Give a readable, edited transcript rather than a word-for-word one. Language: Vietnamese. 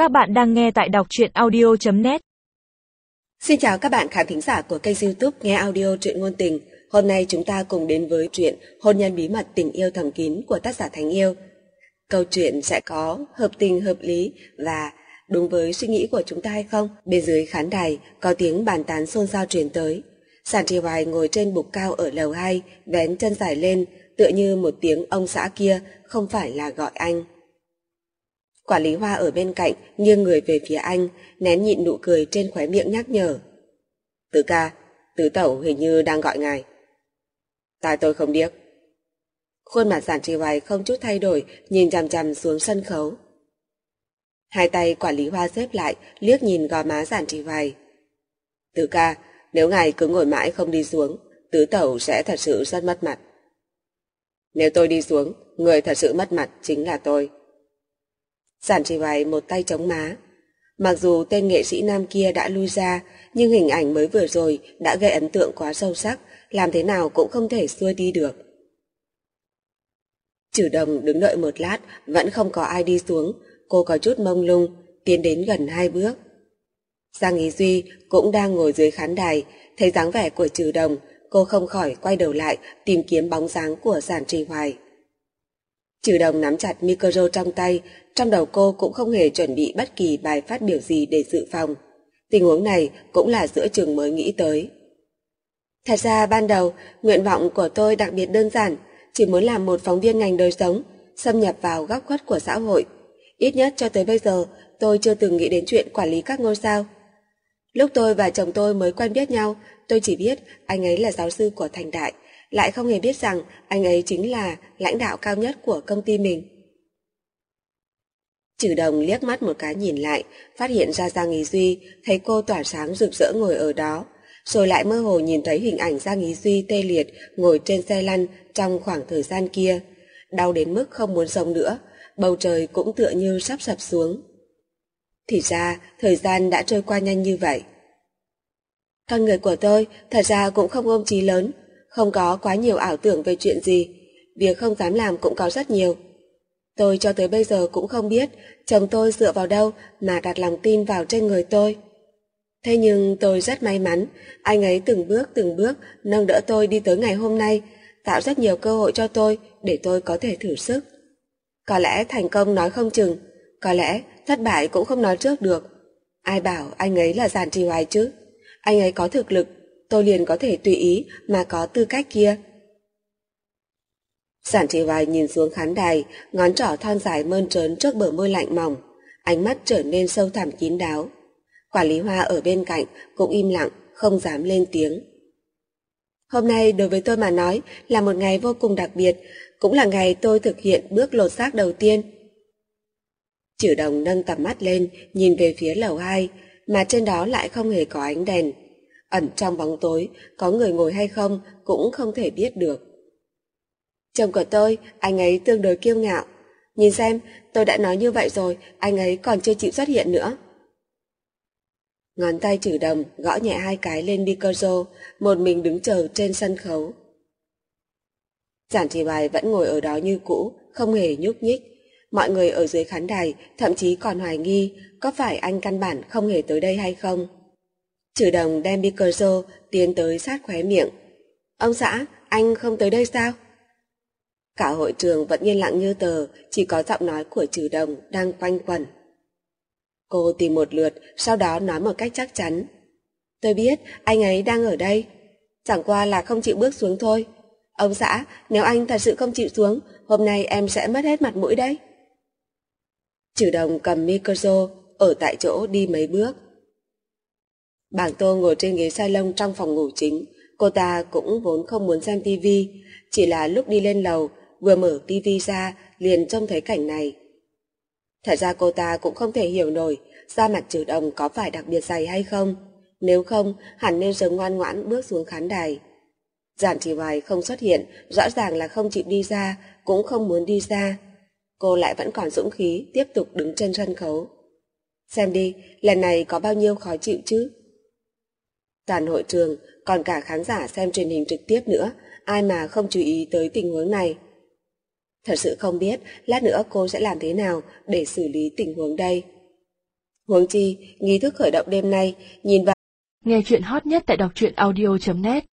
Các bạn đang nghe tại đọc truyện audio.net. Xin chào các bạn khán thính giả của kênh YouTube nghe audio truyện ngôn tình. Hôm nay chúng ta cùng đến với truyện Hôn nhân bí mật tình yêu thầm kín của tác giả Thánh Yêu. Câu chuyện sẽ có hợp tình hợp lý và đúng với suy nghĩ của chúng ta hay không? Bên dưới khán đài có tiếng bàn tán xôn xao truyền tới. Sàn Trì Hoài ngồi trên bục cao ở lầu 2, vén chân dài lên, tựa như một tiếng ông xã kia không phải là gọi anh. Quản lý Hoa ở bên cạnh nghiêng người về phía anh, nén nhịn nụ cười trên khóe miệng nhắc nhở. Tứ ca, tứ tẩu hình như đang gọi ngài. Tai tôi không điếc. Khuôn mặt Sàn Trì Hoài không chút thay đổi, nhìn chằm chằm xuống sân khấu. Hai tay quản lý Hoa xếp lại, liếc nhìn gò má Sàn Trì Hoài. Tứ ca, nếu ngài cứ ngồi mãi không đi xuống, tứ tẩu sẽ thật sự rất mất mặt. Nếu tôi đi xuống, người thật sự mất mặt chính là tôi. Sàn Trì Hoài một tay chống má. Mặc dù tên nghệ sĩ nam kia đã lui ra, nhưng hình ảnh mới vừa rồi đã gây ấn tượng quá sâu sắc, làm thế nào cũng không thể xua đi được. Trừ Đồng đứng đợi một lát, vẫn không có ai đi xuống, cô có chút mông lung, tiến đến gần 2 bước. Giang Ý Duy cũng đang ngồi dưới khán đài, thấy dáng vẻ của Trừ Đồng, cô không khỏi quay đầu lại tìm kiếm bóng dáng của Sàn Trì Hoài. Trừ Đồng nắm chặt micro trong tay, trong đầu cô cũng không hề chuẩn bị bất kỳ bài phát biểu gì để dự phòng. Tình huống này cũng là giữa chừng mới nghĩ tới. Thật ra ban đầu, nguyện vọng của tôi đặc biệt đơn giản, chỉ muốn làm một phóng viên ngành đời sống, xâm nhập vào góc khuất của xã hội. Ít nhất cho tới bây giờ, tôi chưa từng nghĩ đến chuyện quản lý các ngôi sao. Lúc tôi và chồng tôi mới quen biết nhau, tôi chỉ biết anh ấy là giáo sư của Thành Đại, lại không hề biết rằng anh ấy chính là lãnh đạo cao nhất của công ty mình. Trừ Đồng liếc mắt một cái nhìn lại, phát hiện ra Giang Ý Duy, thấy cô tỏa sáng rực rỡ ngồi ở đó, rồi lại mơ hồ nhìn thấy hình ảnh Giang Ý Duy tê liệt ngồi trên xe lăn trong khoảng thời gian kia, đau đến mức không muốn sống nữa, bầu trời cũng tựa như sắp sập xuống. Thì ra, thời gian đã trôi qua nhanh như vậy. Con người của tôi thật ra cũng không ôm chí lớn, không có quá nhiều ảo tưởng về chuyện gì, việc không dám làm cũng có rất nhiều. Tôi cho tới bây giờ cũng không biết chồng tôi dựa vào đâu mà đặt lòng tin vào trên người tôi. Thế nhưng tôi rất may mắn, anh ấy từng bước nâng đỡ tôi đi tới ngày hôm nay, tạo rất nhiều cơ hội cho tôi để tôi có thể thử sức. Có lẽ thành công nói không chừng, có lẽ thất bại cũng không nói trước được. Ai bảo anh ấy là Sàn Trì Hoài chứ? Anh ấy có thực lực, tôi liền có thể tùy ý mà có tư cách kia. Sàn Trì Hoài nhìn xuống khán đài, ngón trỏ thon dài mơn trớn trước bờ môi lạnh mỏng, ánh mắt trở nên sâu thẳm kín đáo. Quản lý Hoa ở bên cạnh cũng im lặng, không dám lên tiếng. Hôm nay đối với tôi mà nói là một ngày vô cùng đặc biệt, cũng là ngày tôi thực hiện bước lột xác đầu tiên. Trừ Đồng nâng tầm mắt lên, nhìn về phía lầu 2, mà trên đó lại không hề có ánh đèn. Ẩn trong bóng tối, có người ngồi hay không cũng không thể biết được. Chồng của tôi, anh ấy tương đối kiêu ngạo. Nhìn xem, tôi đã nói như vậy rồi, anh ấy còn chưa chịu xuất hiện nữa. Ngón tay Trừ Đồng gõ nhẹ 2 cái lên micro, một mình đứng chờ trên sân khấu. Sàn Trì Hoài vẫn ngồi ở đó như cũ, không hề nhúc nhích. Mọi người ở dưới khán đài thậm chí còn hoài nghi có phải anh căn bản không hề tới đây hay không. Trừ Đồng đem micro tiến tới sát khóe miệng. Ông xã, anh không tới đây sao? Cả hội trường vẫn yên lặng như tờ, chỉ có giọng nói của Trừ Đồng đang quanh quẩn. Cô tìm một lượt, sau đó nói một cách chắc chắn. Tôi biết anh ấy đang ở đây, chẳng qua là không chịu bước xuống thôi. Ông xã, nếu anh thật sự không chịu xuống, hôm nay em sẽ mất hết mặt mũi đấy. Trừ Đồng cầm micro, ở tại chỗ đi mấy bước. Bảng Tô ngồi trên ghế salon trong phòng ngủ chính, cô ta cũng vốn không muốn xem tivi, chỉ là lúc đi lên lầu, vừa mở tivi ra liền trông thấy cảnh này. Thật ra cô ta cũng không thể hiểu nổi da mặt Trừ Đồng có phải đặc biệt dày hay không, nếu không hẳn nên sớm ngoan ngoãn bước xuống khán đài. Sàn Trì Hoài không xuất hiện, rõ ràng là không chịu đi ra, cũng không muốn đi ra. Cô lại vẫn còn dũng khí tiếp tục đứng trên sân khấu. Xem đi, lần này có bao nhiêu khó chịu chứ? Toàn hội trường, còn cả khán giả xem truyền hình trực tiếp nữa, ai mà không chú ý tới tình huống này. Thật sự không biết lát nữa cô sẽ làm thế nào để xử lý tình huống đây. Huống chi, nghi thức khởi động đêm nay, nhìn vào Nghe chuyện hot nhất tại đọc truyện audio.net